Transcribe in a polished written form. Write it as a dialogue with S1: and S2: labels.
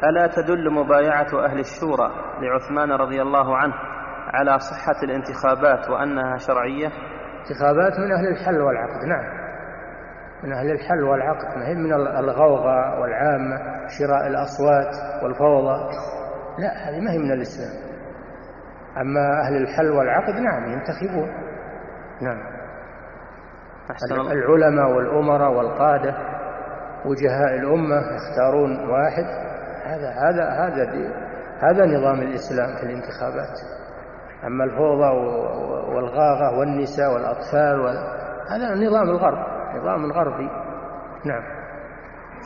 S1: ألا تدل مبايعة أهل الشورى لعثمان رضي الله عنه على صحة الانتخابات وأنها شرعية؟
S2: انتخابات من أهل الحل والعقد، نعم، من أهل الحل والعقد، ما هي من الغوغاء والعامة شراء الأصوات والفوضى، لا، هذه ما هي من الإسلام. أما أهل الحل والعقد نعم ينتخبون، نعم، العلماء والأمراء والقادة وجهاء الأمة يختارون واحد، هذا نظام الإسلام في الانتخابات. أما الفوضى والغاغة والنساء والأطفال هذا نظام الغرب، نظام غربي، نعم.